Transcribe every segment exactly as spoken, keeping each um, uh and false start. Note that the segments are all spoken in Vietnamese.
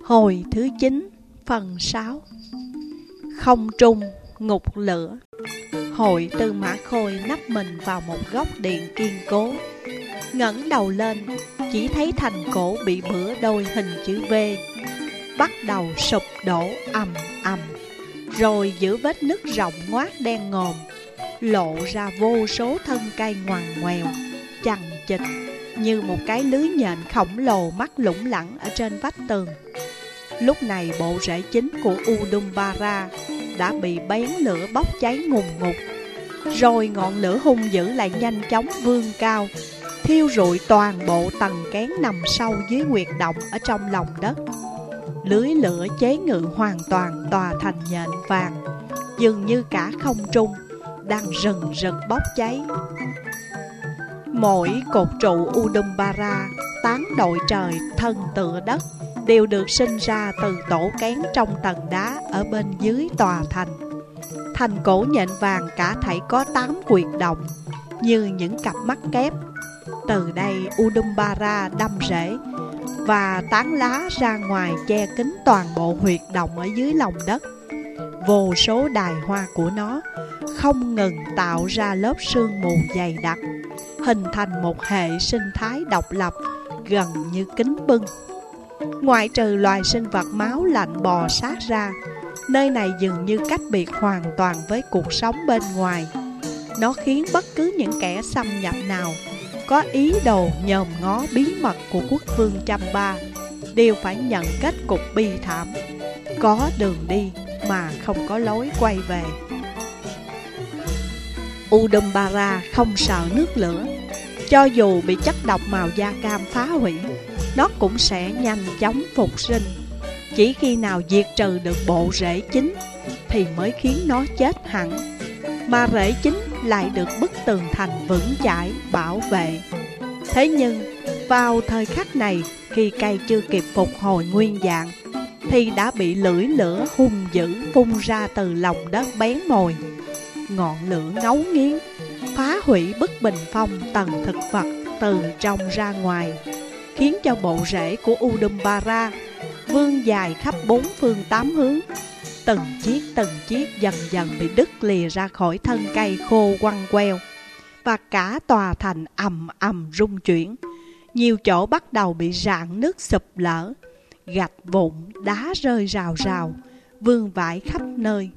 Hồi thứ chín, phần sáu. Không trung, ngục lửa. Hội Tư Mã Khôi nấp mình vào một góc điện kiên cố, ngẩng đầu lên, chỉ thấy thành cổ bị bữa đôi hình chữ V bắt đầu sụp đổ ầm ầm, rồi giữa vết nứt rộng ngoác đen ngòm lộ ra vô số thân cây ngoằn ngoèo, chằng chịt như một cái lưới nhện khổng lồ mắc lủng lẳng ở trên vách tường. Lúc này bộ rễ chính của Udumbarra đã bị bén lửa bốc cháy ngùn ngụt, rồi ngọn lửa hung dữ lại nhanh chóng vươn cao, thiêu rụi toàn bộ tầng kén nằm sâu dưới huyệt động ở trong lòng đất. Lưới lửa chế ngự hoàn toàn tòa thành nhện vàng, dường như cả không trung đang rừng rực bốc cháy. Mỗi cột trụ Udumbarra tán đội trời thân tựa đất đều được sinh ra từ tổ kén trong tầng đá ở bên dưới tòa thành. Thành cổ nhện vàng cả thảy có tám huyệt động như những cặp mắt kép. Từ đây Udumbarra đâm rễ và tán lá ra ngoài che kín toàn bộ huyệt động ở dưới lòng đất. Vô số đài hoa của nó không ngừng tạo ra lớp sương mù dày đặc, hình thành một hệ sinh thái độc lập gần như kính bưng. Ngoại trừ loài sinh vật máu lạnh bò sát ra, nơi này dường như cách biệt hoàn toàn với cuộc sống bên ngoài. Nó khiến bất cứ những kẻ xâm nhập nào có ý đồ nhòm ngó bí mật của quốc vương Champa đều phải nhận kết cục bi thảm, có đường đi mà không có lối quay về. Udumbarra không sợ nước lửa. Cho dù bị chất độc màu da cam phá hủy, nó cũng sẽ nhanh chóng phục sinh. Chỉ khi nào diệt trừ được bộ rễ chính thì mới khiến nó chết hẳn, mà rễ chính lại được bức tường thành vững chãi bảo vệ. Thế nhưng vào thời khắc này, khi cây chưa kịp phục hồi nguyên dạng thì đã bị lưỡi lửa hung dữ phun ra từ lòng đất bén mồi. Ngọn lửa ngấu nghiến phá hủy bức bình phong tầng thực vật từ trong ra ngoài, khiến cho bộ rễ của Udumbarra vươn dài khắp bốn phương tám hướng. Từng chiếc từng chiếc dần dần bị đứt lìa ra khỏi thân cây khô quăng queo, và cả tòa thành ầm ầm rung chuyển. Nhiều chỗ bắt đầu bị rạn nứt sụp lở, gạch vụn đá rơi rào rào vương vãi khắp nơi.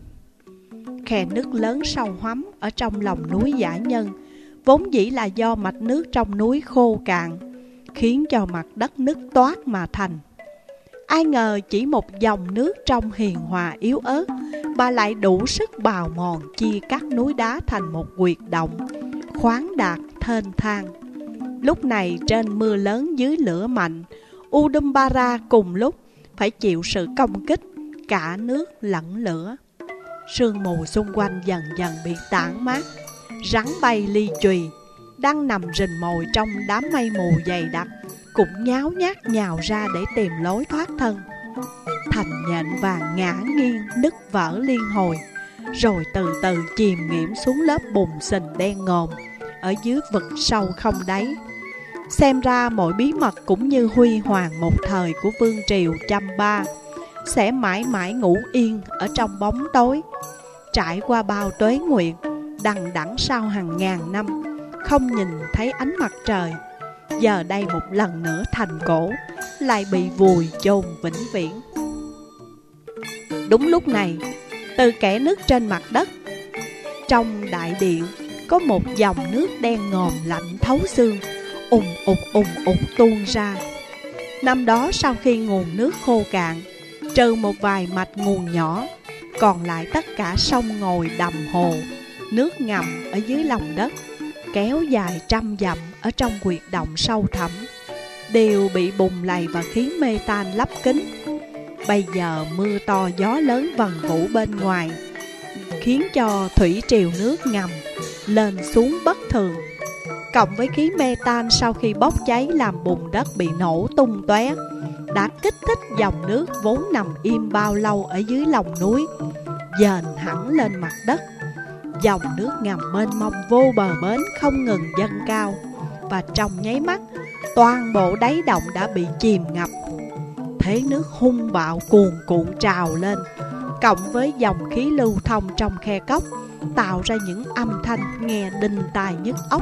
Khe nứt lớn sâu hoắm ở trong lòng núi Dã Nhân vốn dĩ là do mạch nước trong núi khô cạn, khiến cho mặt đất nứt toát mà thành. Ai ngờ chỉ một dòng nước trong hiền hòa yếu ớt mà lại đủ sức bào mòn chia cắt núi đá thành một huyệt động khoáng đạt thênh thang. Lúc này trên mưa lớn dưới lửa mạnh, Udumbarra cùng lúc phải chịu sự công kích cả nước lẫn lửa. Sương mù xung quanh dần dần bị tản mát. Rắn bay ly chùy đang nằm rình mồi trong đám mây mù dày đặc cũng nháo nhác nhào ra để tìm lối thoát thân. Thành nhện vàng ngã nghiêng nứt vỡ liên hồi, rồi từ từ chìm nghiễm xuống lớp bùn sình đen ngòm ở dưới vực sâu không đáy. Xem ra mọi bí mật cũng như huy hoàng một thời của vương triều Champa sẽ mãi mãi ngủ yên ở trong bóng tối. Trải qua bao tuế nguyện, đằng đẵng sau hàng ngàn năm không nhìn thấy ánh mặt trời, giờ đây một lần nữa thành cổ lại bị vùi chôn vĩnh viễn. Đúng lúc này, từ kẽ nước trên mặt đất, trong đại điện có một dòng nước đen ngòm lạnh thấu xương ùn ụt ùn ụt tuôn ra. Năm đó sau khi nguồn nước khô cạn, trừ một vài mạch nguồn nhỏ, còn lại tất cả sông ngòi đầm hồ, nước ngầm ở dưới lòng đất kéo dài trăm dặm ở trong huyệt động sâu thẳm đều bị bùn lầy và khí mê tan lấp kín. Bây giờ mưa to gió lớn vần vũ bên ngoài khiến cho thủy triều nước ngầm lên xuống bất thường, cộng với khí mê tan sau khi bốc cháy làm bùn đất bị nổ tung tóe, đã kích thích dòng nước vốn nằm im bao lâu ở dưới lòng núi dền hẳn lên mặt đất. Dòng nước ngầm mênh mông vô bờ bến không ngừng dâng cao, và trong nháy mắt toàn bộ đáy động đã bị chìm ngập. thế nước hung bạo cuồn cuộn trào lên, cộng với dòng khí lưu thông trong khe cốc, tạo ra những âm thanh nghe đinh tai nhức óc.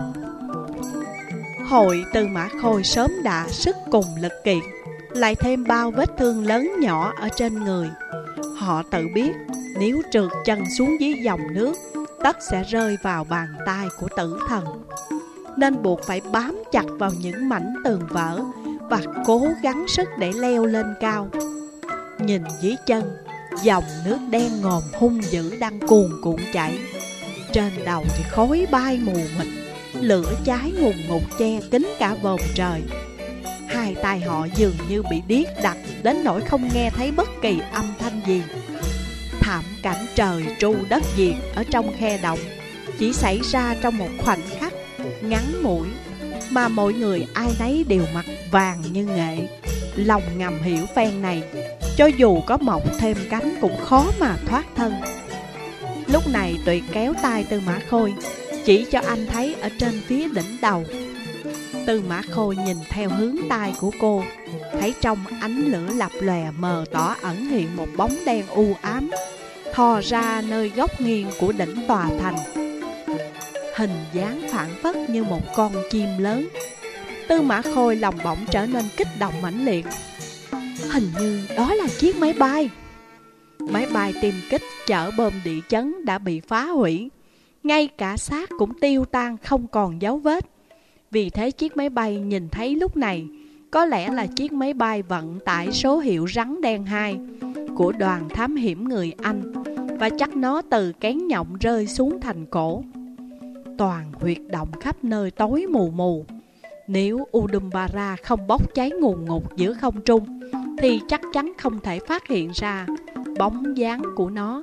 Hội Tư Mã Khôi sớm đã sức cùng lực kiệt, lại thêm bao vết thương lớn nhỏ ở trên người. Họ tự biết nếu trượt chân xuống dưới dòng nước, tất sẽ rơi vào bàn tay của tử thần, nên buộc phải bám chặt vào những mảnh tường vỡ và cố gắng sức để leo lên cao. Nhìn dưới chân, dòng nước đen ngòm hung dữ đang cuồn cuộn chảy. Trên đầu thì khói bay mù mịt, lửa cháy ngùn ngụt che kín cả vòm trời. Hai tay họ dường như bị điếc đặc đến nỗi không nghe thấy bất kỳ âm thanh gì. Thảm cảnh trời tru đất diệt ở trong khe động chỉ xảy ra trong một khoảnh khắc ngắn ngủi, mà mọi người ai nấy đều mặt vàng như nghệ. Lòng ngầm hiểu phen này, cho dù có mọc thêm cánh cũng khó mà thoát thân. Lúc này Tuyệt kéo tay Tư Mã Khôi, chỉ cho anh thấy ở trên phía đỉnh đầu. Tư Mã Khôi nhìn theo hướng tay của cô, thấy trong ánh lửa lập lòe mờ tỏ ẩn hiện một bóng đen u ám thò ra nơi góc nghiêng của đỉnh tòa thành, hình dáng phảng phất như một con chim lớn. Tư Mã Khôi lòng bỗng trở nên kích động mãnh liệt. Hình như đó là chiếc máy bay. Máy bay tiêm kích chở bom địa chấn đã bị phá hủy, ngay cả xác cũng tiêu tan không còn dấu vết. Vì thế chiếc máy bay nhìn thấy lúc này có lẽ là chiếc máy bay vận tải số hiệu Rắn Đen hai của đoàn thám hiểm người Anh, và chắc nó từ kén nhộng rơi xuống thành cổ. Toàn huyệt động khắp nơi tối mù mù. Nếu Udambara không bốc cháy ngùn ngụt giữa không trung thì chắc chắn không thể phát hiện ra bóng dáng của nó.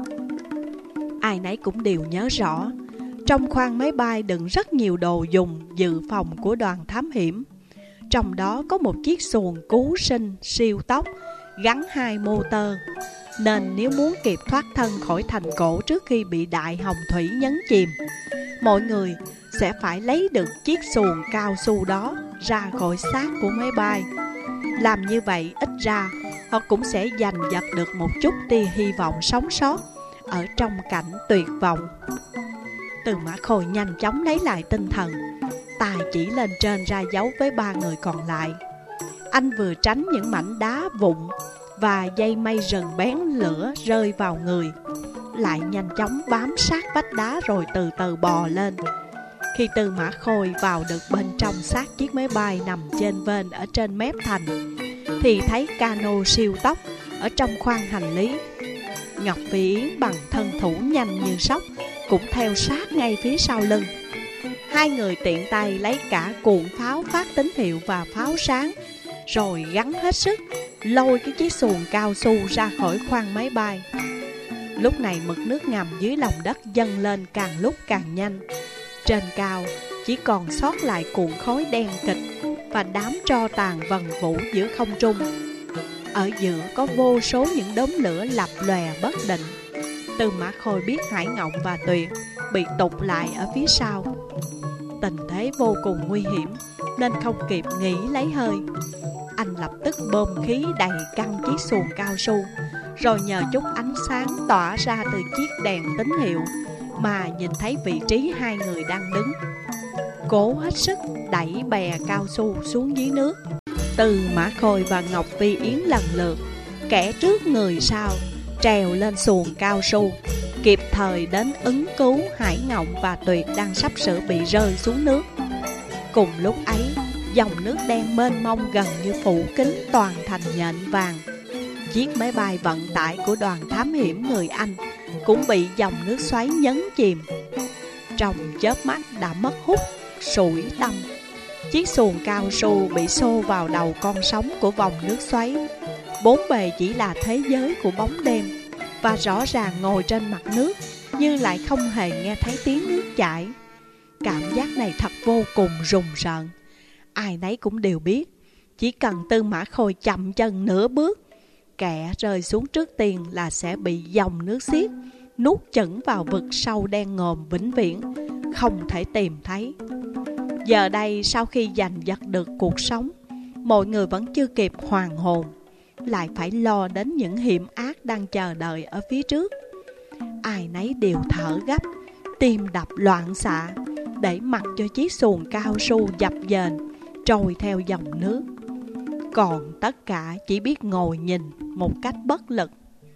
Ai nấy cũng đều nhớ rõ, trong khoang máy bay đựng rất nhiều đồ dùng dự phòng của đoàn thám hiểm. Trong đó có một chiếc xuồng cứu sinh siêu tốc gắn hai motor, nên nếu muốn kịp thoát thân khỏi thành cổ trước khi bị đại hồng thủy nhấn chìm, mọi người sẽ phải lấy được chiếc xuồng cao su đó ra khỏi xác của máy bay. Làm như vậy ít ra họ cũng sẽ giành giật được một chút tia hy vọng sống sót ở trong cảnh tuyệt vọng. Tư Mã Khôi nhanh chóng lấy lại tinh thần, tài chỉ lên trên ra dấu với ba người còn lại. Anh vừa tránh những mảnh đá vụn và dây mây rừng bén lửa rơi vào người, lại nhanh chóng bám sát vách đá rồi từ từ bò lên. Khi Tư Mã Khôi vào được bên trong xác chiếc máy bay nằm trên vênh ở trên mép thành, thì thấy cano siêu tốc ở trong khoang hành lý. Ngọc Phi Yến bằng thân thủ nhanh như sóc cũng theo sát ngay phía sau lưng. Hai người tiện tay lấy cả cuộn pháo phát tín hiệu và pháo sáng, rồi gắng hết sức lôi cái chiếc xuồng cao su ra khỏi khoang máy bay. Lúc này mực nước ngầm dưới lòng đất dâng lên càng lúc càng nhanh. Trên cao chỉ còn sót lại cuộn khói đen kịt và đám tro tàn vần vũ giữa không trung. Ở giữa có vô số những đốm lửa lập lòe bất định. Tư Mã Khôi biết Hải Ngộng và Tuyệt bị tụt lại ở phía sau. Tình thế vô cùng nguy hiểm nên không kịp nghỉ lấy hơi. Anh lập tức bơm khí đầy căng chiếc xuồng cao su, rồi nhờ chút ánh sáng tỏa ra từ chiếc đèn tín hiệu mà nhìn thấy vị trí hai người đang đứng. Cố hết sức đẩy bè cao su xuống dưới nước. Tư Mã Khôi và Ngọc Phi Yến lần lượt, kẻ trước người sau, trèo lên xuồng cao su, kịp thời đến ứng cứu Hải Ngộng và Tuyệt đang sắp sửa bị rơi xuống nước. Cùng lúc ấy, dòng nước đen mênh mông gần như phủ kín toàn thành nhện vàng. Chiếc máy bay vận tải của đoàn thám hiểm người Anh cũng bị dòng nước xoáy nhấn chìm. Trong chớp mắt đã mất hút, sủi tâm. Chiếc xuồng cao su bị xô vào đầu con sóng của vòng nước xoáy. Bốn bề chỉ là thế giới của bóng đêm, và rõ ràng ngồi trên mặt nước nhưng lại không hề nghe thấy tiếng nước chảy. Cảm giác này thật vô cùng rùng rợn. Ai nấy cũng đều biết, chỉ cần Tư Mã Khôi chậm chân nửa bước, kẻ rơi xuống trước tiên là sẽ bị dòng nước xiết nuốt chửng vào vực sâu đen ngòm vĩnh viễn, không thể tìm thấy. Giờ đây sau khi giành giật được cuộc sống, mọi người vẫn chưa kịp hoàn hồn. lại phải lo đến những hiểm ác đang chờ đợi ở phía trước. Ai nấy đều thở gấp, tim đập loạn xạ, để mặc cho chiếc xuồng cao su dập dềnh trôi theo dòng nước. Còn tất cả chỉ biết ngồi nhìn một cách bất lực.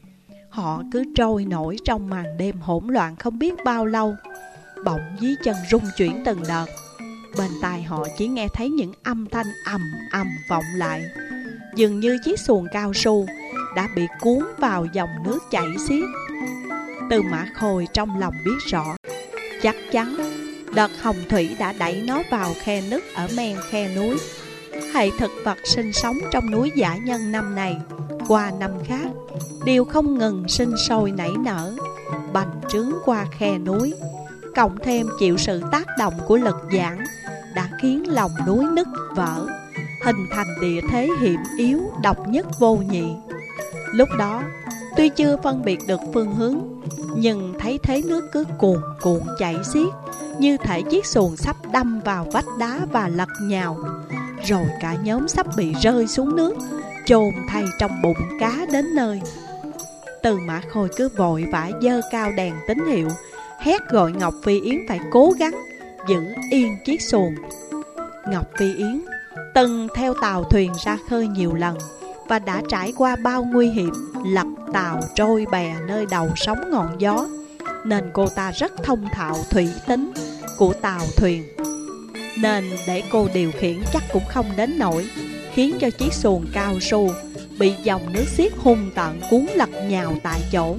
Họ cứ trôi nổi trong màn đêm hỗn loạn không biết bao lâu. Bỗng dưới chân rung chuyển từng đợt. Bên tai họ chỉ nghe thấy những âm thanh ầm ầm vọng lại. Dường như chiếc xuồng cao su đã bị cuốn vào dòng nước chảy xiết. Tư Mã Khôi trong lòng biết rõ, chắc chắn đợt hồng thủy đã đẩy nó vào khe nứt ở men khe núi. Hệ thực vật sinh sống trong núi Dã Nhân năm này qua năm khác đều không ngừng sinh sôi nảy nở, bành trướng qua khe núi. Cộng thêm chịu sự tác động của lực giãn đã khiến lòng núi nứt vỡ, hình thành địa thế hiểm yếu độc nhất vô nhị. Lúc đó tuy chưa phân biệt được phương hướng, nhưng thấy thế nước cứ cuồn cuộn chảy xiết, như thể chiếc xuồng sắp đâm vào vách đá và lật nhào. Rồi cả nhóm sắp bị rơi xuống nước, chôn thay trong bụng cá đến nơi. Tư Mã Khôi cứ vội vã giơ cao đèn tín hiệu, hét gọi Ngọc Phi Yến phải cố gắng giữ yên chiếc xuồng. Ngọc Phi Yến từng theo tàu thuyền ra khơi nhiều lần và đã trải qua bao nguy hiểm lật tàu trôi bè nơi đầu sóng ngọn gió, nên cô ta rất thông thạo thủy tính của tàu thuyền. Nên để cô điều khiển chắc cũng không đến nỗi khiến cho chiếc xuồng cao su bị dòng nước xiết hung tợn cuốn lật nhào tại chỗ.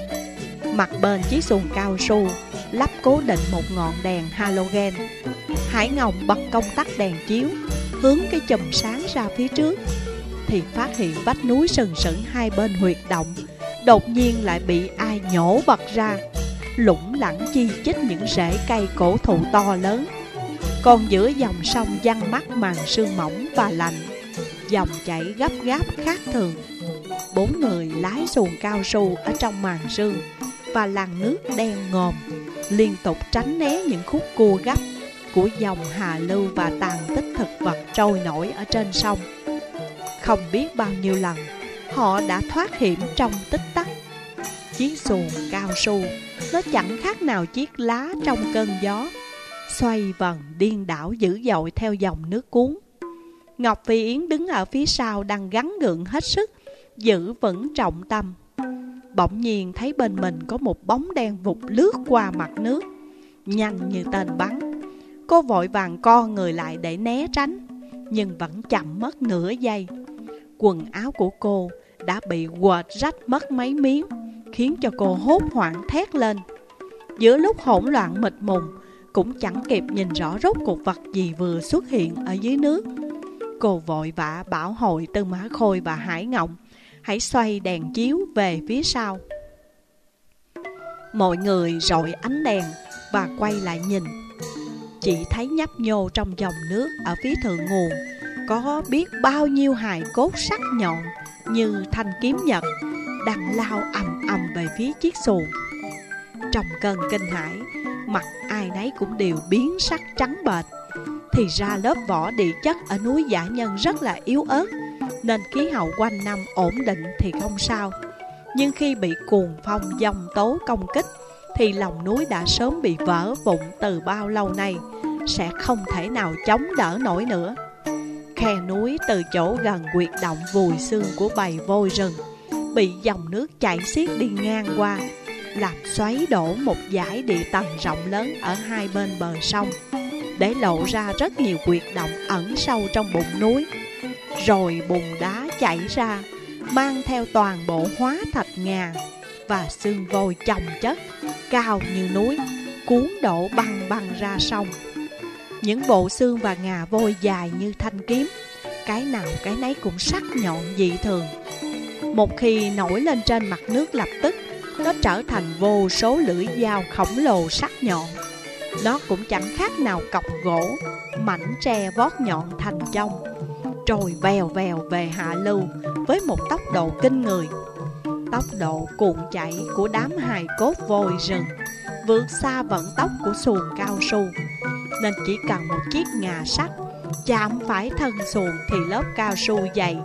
Mặt bên chiếc xuồng cao su lắp cố định một ngọn đèn halogen. Hải Ngọc bật công tắc đèn chiếu, hướng cái chùm sáng ra phía trước, thì phát hiện vách núi sừng sững hai bên huyệt động đột nhiên lại bị ai nhổ bật ra, lủng lẳng chi chít những rễ cây cổ thụ to lớn. Còn giữa dòng sông giăng mắt màn sương mỏng và lạnh, dòng chảy gấp gáp khác thường. Bốn người lái xuồng cao su ở trong màn sương và làn nước đen ngòm, liên tục tránh né những khúc cua gấp của dòng hà lưu và tàn tích thực vật trôi nổi ở trên sông. Không biết bao nhiêu lần họ đã thoát hiểm trong tích tắc. Chiếc xuồng cao su nó chẳng khác nào chiếc lá trong cơn gió, xoay vần điên đảo dữ dội theo dòng nước cuốn. Ngọc Phi Yến đứng ở phía sau đang gắng gượng hết sức giữ vững trọng tâm. Bỗng nhiên thấy bên mình có một bóng đen vụt lướt qua mặt nước, nhanh như tên bắn. Cô vội vàng co người lại để né tránh, nhưng vẫn chậm mất nửa giây. Quần áo của cô đã bị quệt rách mất mấy miếng, khiến cho cô hốt hoảng thét lên. Giữa lúc hỗn loạn mịt mùng, cũng chẳng kịp nhìn rõ rốt cuộc vật gì vừa xuất hiện ở dưới nước. Cô vội vã bảo hội Tư Mã Khôi và Hải Ngọc hãy xoay đèn chiếu về phía sau. Mọi người rọi ánh đèn và quay lại nhìn. Chỉ thấy nhấp nhô trong dòng nước ở phía thượng nguồn có biết bao nhiêu hài cốt sắc nhọn như thanh kiếm nhật đang lao ầm ầm về phía chiếc xuồng. Trong cơn kinh hãi, mặt ai nấy cũng đều biến sắc trắng bệch. Thì ra lớp vỏ địa chất ở núi Dã Nhân rất là yếu ớt, nên khí hậu quanh năm ổn định thì không sao. Nhưng khi bị cuồng phong giông tố công kích thì lòng núi đã sớm bị vỡ vụn từ bao lâu nay, sẽ không thể nào chống đỡ nổi nữa. Khe núi từ chỗ gần huyệt động vùi xương của bầy voi rừng bị dòng nước chảy xiết đi ngang qua, làm xoáy đổ một dải địa tầng rộng lớn ở hai bên bờ sông, để lộ ra rất nhiều huyệt động ẩn sâu trong bụng núi. Rồi bùn đá chảy ra, mang theo toàn bộ hóa thạch ngà và xương vôi chồng chất cao như núi, cuốn đổ băng băng ra sông. Những bộ xương và ngà vôi dài như thanh kiếm, cái nào cái nấy cũng sắc nhọn dị thường. Một khi nổi lên trên mặt nước, lập tức nó trở thành vô số lưỡi dao khổng lồ sắc nhọn. Nó cũng chẳng khác nào cọc gỗ, mảnh tre vót nhọn thành chông, trồi vèo vèo về hạ lưu với một tốc độ kinh người. Tốc độ cuộn chảy của đám hài cốt voi rừng vượt xa vận tốc của xuồng cao su, nên chỉ cần một chiếc ngà sắt chạm phải thân xuồng thì lớp cao su dày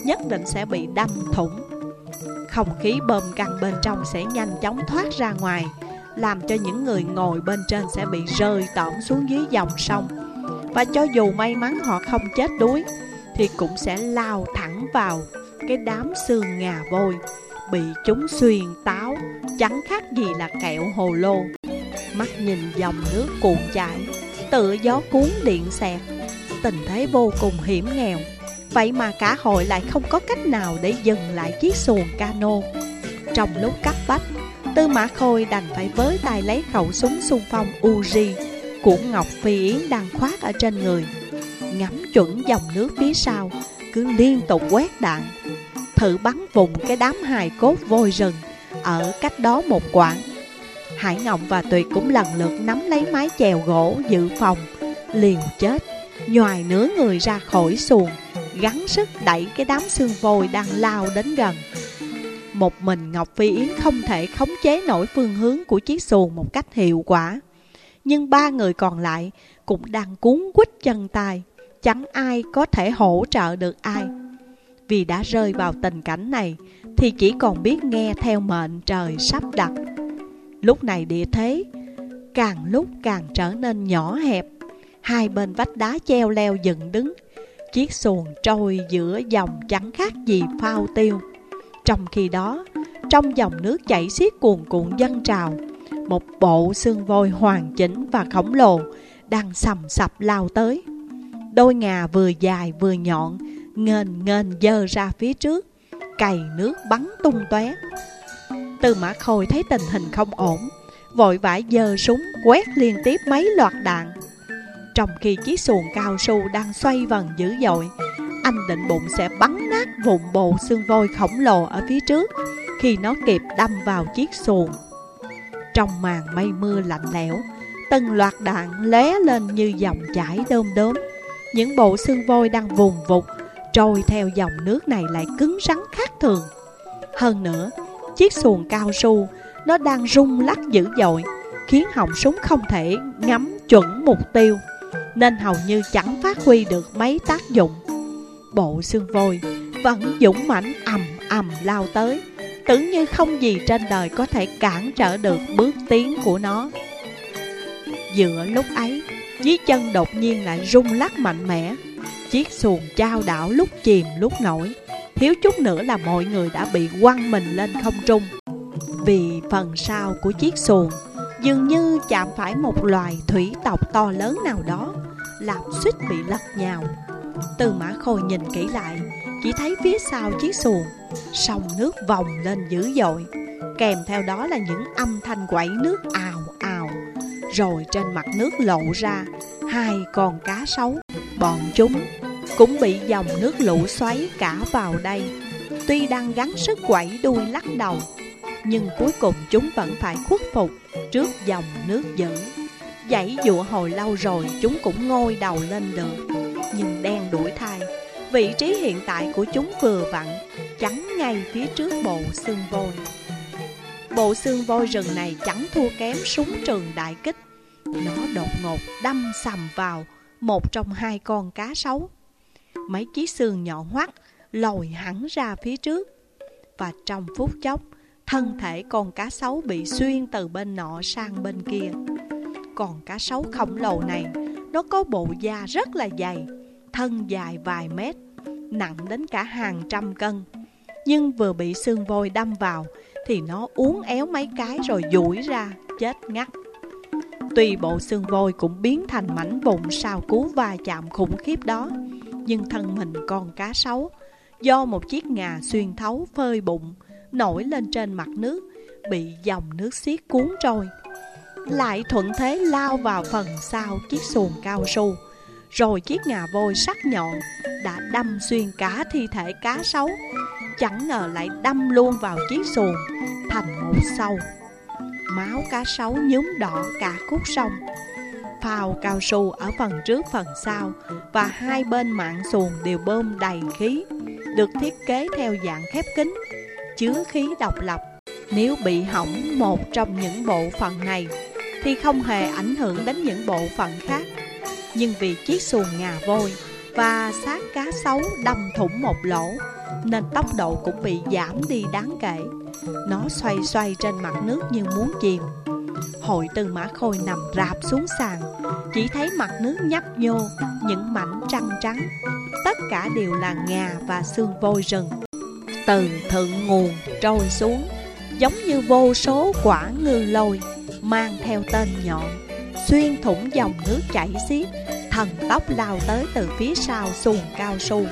nhất định sẽ bị đâm thủng. Không khí bơm căng bên trong sẽ nhanh chóng thoát ra ngoài, làm cho những người ngồi bên trên sẽ bị rơi tõm xuống dưới dòng sông. Và cho dù may mắn họ không chết đuối, thì cũng sẽ lao thẳng vào cái đám xương ngà voi, bị chúng xuyên táo, chẳng khác gì là kẹo hồ lô. Mắt nhìn dòng nước cuộn chảy, tựa gió cuốn điện xẹt, tình thế vô cùng hiểm nghèo. Vậy mà cả hội lại không có cách nào để dừng lại chiếc xuồng cano. Trong lúc cấp bách, Tư Mã Khôi đành phải với tay lấy khẩu súng xung phong Uzi của Ngọc Phi Yến đang khoác ở trên người, ngắm chuẩn dòng nước phía sau, cứ liên tục quét đạn, thử bắn vùng cái đám hài cốt voi rừng ở cách đó một quãng. Hải Ngộng và Tuyệt cũng lần lượt nắm lấy mái chèo gỗ dự phòng, liều chết nhoài nửa người ra khỏi xuồng, gắng sức đẩy cái đám xương voi đang lao đến gần. Một mình Ngọc Phi Yến không thể khống chế nổi phương hướng của chiếc xuồng một cách hiệu quả, nhưng ba người còn lại cũng đang cuống quýt chân tay, chẳng ai có thể hỗ trợ được ai. Vì đã rơi vào tình cảnh này thì chỉ còn biết nghe theo mệnh trời sắp đặt. Lúc này địa thế càng lúc càng trở nên nhỏ hẹp, hai bên vách đá treo leo dựng đứng, chiếc xuồng trôi giữa dòng chẳng khác gì phao tiêu. Trong khi đó, trong dòng nước chảy xiết cuồn cuộn dâng trào, một bộ xương voi hoàn chỉnh và khổng lồ đang sầm sập lao tới. Đôi ngà vừa dài vừa nhọn nghênh nghênh giơ ra phía trước, cày nước bắn tung tóe. Tư Mã Khôi thấy tình hình không ổn, vội vã giơ súng quét liên tiếp mấy loạt đạn. Trong khi chiếc xuồng cao su đang xoay vần dữ dội, anh định bụng sẽ bắn nát vụn bộ xương voi khổng lồ ở phía trước khi nó kịp đâm vào chiếc xuồng. Trong màn mây mưa lạnh lẽo, từng loạt đạn lóe lên như dòng chảy đom đóm. Những bộ xương voi đang vùng vụt trôi theo dòng nước này lại cứng rắn khác thường. Hơn nữa, chiếc xuồng cao su nó đang rung lắc dữ dội, khiến họng súng không thể ngắm chuẩn mục tiêu, nên hầu như chẳng phát huy được mấy tác dụng. Bộ xương voi vẫn dũng mãnh ầm ầm lao tới, tưởng như không gì trên đời có thể cản trở được bước tiến của nó. Giữa lúc ấy, dưới chân đột nhiên lại rung lắc mạnh mẽ, chiếc xuồng chao đảo lúc chìm lúc nổi, thiếu chút nữa là mọi người đã bị quăng mình lên không trung. Vì phần sau của chiếc xuồng dường như chạm phải một loài thủy tộc to lớn nào đó, làm suýt bị lật nhào. Tư Mã Khôi nhìn kỹ lại, chỉ thấy phía sau chiếc xuồng sông nước vòng lên dữ dội, kèm theo đó là những âm thanh quẩy nước ào ào. Rồi trên mặt nước lộ ra hai con cá sấu, bọn chúng cũng bị dòng nước lũ xoáy cả vào đây. Tuy đang gắng sức quẩy đuôi lắc đầu, nhưng cuối cùng chúng vẫn phải khuất phục trước dòng nước dữ. Giãy giụa hồi lâu rồi chúng cũng ngoi đầu lên được, nhưng đen đuổi thay, vị trí hiện tại của chúng vừa vặn chắn ngay phía trước bộ xương voi. Bộ xương voi rừng này chẳng thua kém súng trường đại kích. Nó đột ngột đâm sầm vào một trong hai con cá sấu. Mấy chiếc xương nhọn hoắt lồi hẳn ra phía trước, và trong phút chốc, thân thể con cá sấu bị xuyên từ bên nọ sang bên kia. Con cá sấu khổng lồ này, nó có bộ da rất là dày, thân dài vài mét, nặng đến cả hàng trăm cân. Nhưng vừa bị xương voi đâm vào thì nó uốn éo mấy cái rồi duỗi ra, chết ngắt. Tuy bộ xương voi cũng biến thành mảnh vụn sau cú va chạm khủng khiếp đó, nhưng thân mình con cá sấu, do một chiếc ngà xuyên thấu phơi bụng, nổi lên trên mặt nước, bị dòng nước xiết cuốn trôi, lại thuận thế lao vào phần sau chiếc xuồng cao su. Rồi chiếc ngà voi sắc nhọn đã đâm xuyên cả thi thể cá sấu, chẳng ngờ lại đâm luôn vào chiếc xuồng thành một sâu. Máu cá sấu nhuốm đỏ cả khúc sông. Phao cao su ở phần trước phần sau và hai bên mạn xuồng đều bơm đầy khí, được thiết kế theo dạng khép kín, chứa khí độc lập. Nếu bị hỏng một trong những bộ phận này thì không hề ảnh hưởng đến những bộ phận khác. Nhưng vì chiếc xuồng ngà voi và xác cá sấu đâm thủng một lỗ, nên tốc độ cũng bị giảm đi đáng kể. Nó xoay xoay trên mặt nước như muốn chìm. Hội Tư Mã Khôi nằm rạp xuống sàn, chỉ thấy mặt nước nhấp nhô những mảnh trăng trắng. Tất cả đều là ngà và xương vôi rừng từ thượng nguồn trôi xuống, giống như vô số quả ngư lôi mang theo tên nhọn, xuyên thủng dòng nước chảy xiết, thần tốc lao tới từ phía sau xuồng cao su.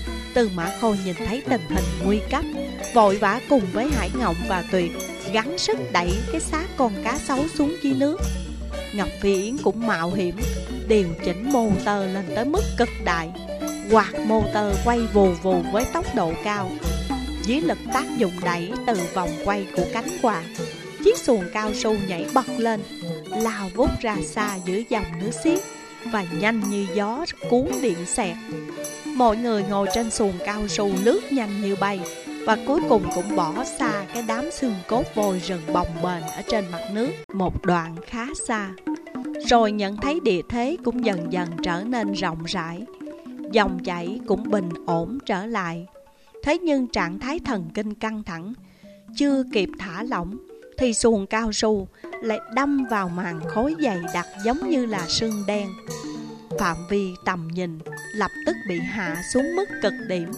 Tư Mã Khôi nhìn thấy tình hình nguy cấp, vội vã cùng với Hải Ngộng và Tuyệt gắng sức đẩy cái xác con cá sấu xuống dưới nước. Ngọc Phi Yến cũng mạo hiểm điều chỉnh motor lên tới mức cực đại, quạt motor quay vù vù với tốc độ cao. Dưới lực tác dụng đẩy từ vòng quay của cánh quạt, chiếc xuồng cao su nhảy bật lên, lao vút ra xa giữa dòng nước xiết và nhanh như gió cuốn điện xẹt. Mọi người ngồi trên xuồng cao su lướt nhanh như bay, và cuối cùng cũng bỏ xa cái đám xương cốt vôi rừng bồng bềnh ở trên mặt nước một đoạn khá xa. Rồi nhận thấy địa thế cũng dần dần trở nên rộng rãi, dòng chảy cũng bình ổn trở lại. Thế nhưng trạng thái thần kinh căng thẳng chưa kịp thả lỏng thì xuồng cao su lại đâm vào màn khói dày đặc giống như là sương đen. Phạm vi tầm nhìn lập tức bị hạ xuống mức cực điểm.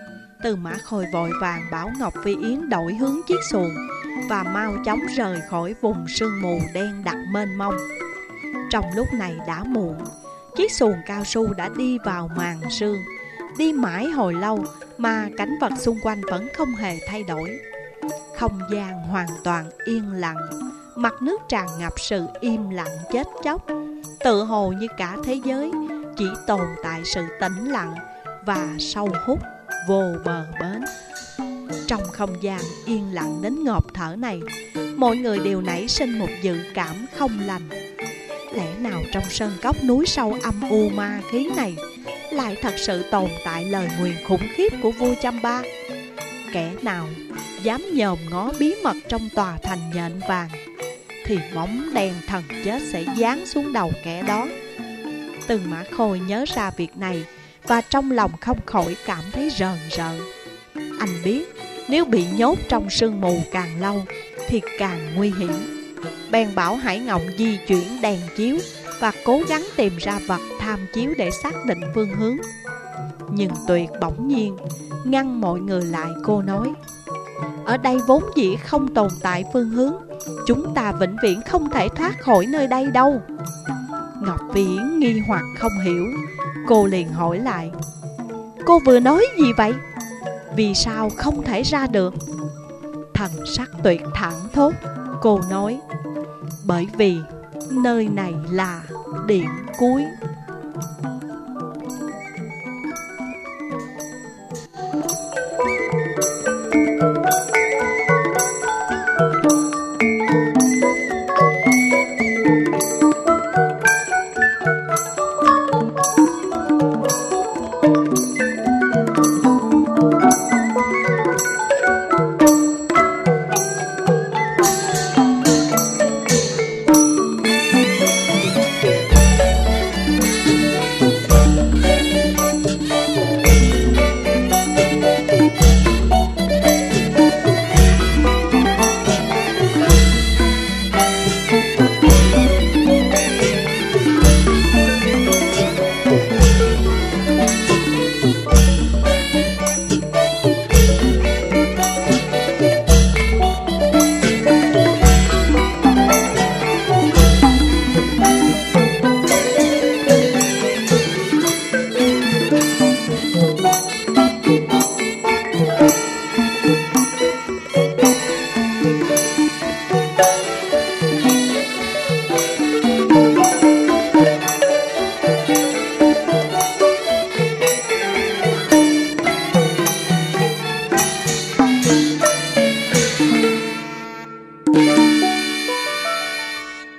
Tư Mã Khôi vội vàng bảo Ngọc Phi Yến đổi hướng chiếc xuồng và mau chóng rời khỏi vùng sương mù đen đặc mênh mông. Trong lúc này đã muộn, chiếc xuồng cao su đã đi vào màn sương. Đi mãi hồi lâu mà cảnh vật xung quanh vẫn không hề thay đổi. Không gian hoàn toàn yên lặng, mặt nước tràn ngập sự im lặng chết chóc, tự hồ như cả thế giới chỉ tồn tại sự tĩnh lặng và sâu hút vô bờ bến. Trong không gian yên lặng đến ngộp thở này, mọi người đều nảy sinh một dự cảm không lành. Lẽ nào trong sơn cốc núi sâu âm u ma khí này lại thật sự tồn tại lời nguyền khủng khiếp của vua Chăm Ba? Kẻ nào dám nhòm ngó bí mật trong tòa thành nhện vàng thì bóng đen thần chết sẽ giáng xuống đầu kẻ đó. Tư Mã Khôi nhớ ra việc này và trong lòng không khỏi cảm thấy rờn rợn. Anh biết nếu bị nhốt trong sương mù càng lâu thì càng nguy hiểm. Bèn bảo Hải Ngộng di chuyển đèn chiếu và cố gắng tìm ra vật tham chiếu để xác định phương hướng. Nhưng Tuyệt bỗng nhiên ngăn mọi người lại. Cô nói: ở đây vốn dĩ không tồn tại phương hướng, chúng ta vĩnh viễn không thể thoát khỏi nơi đây đâu. Ngọc Phi Yến nghi hoặc không hiểu. Cô liền hỏi lại: cô vừa nói gì vậy? Vì sao không thể ra được? Thần sắc Tuyệt thẳng thốt. Cô nói: bởi vì nơi này là điểm cuối.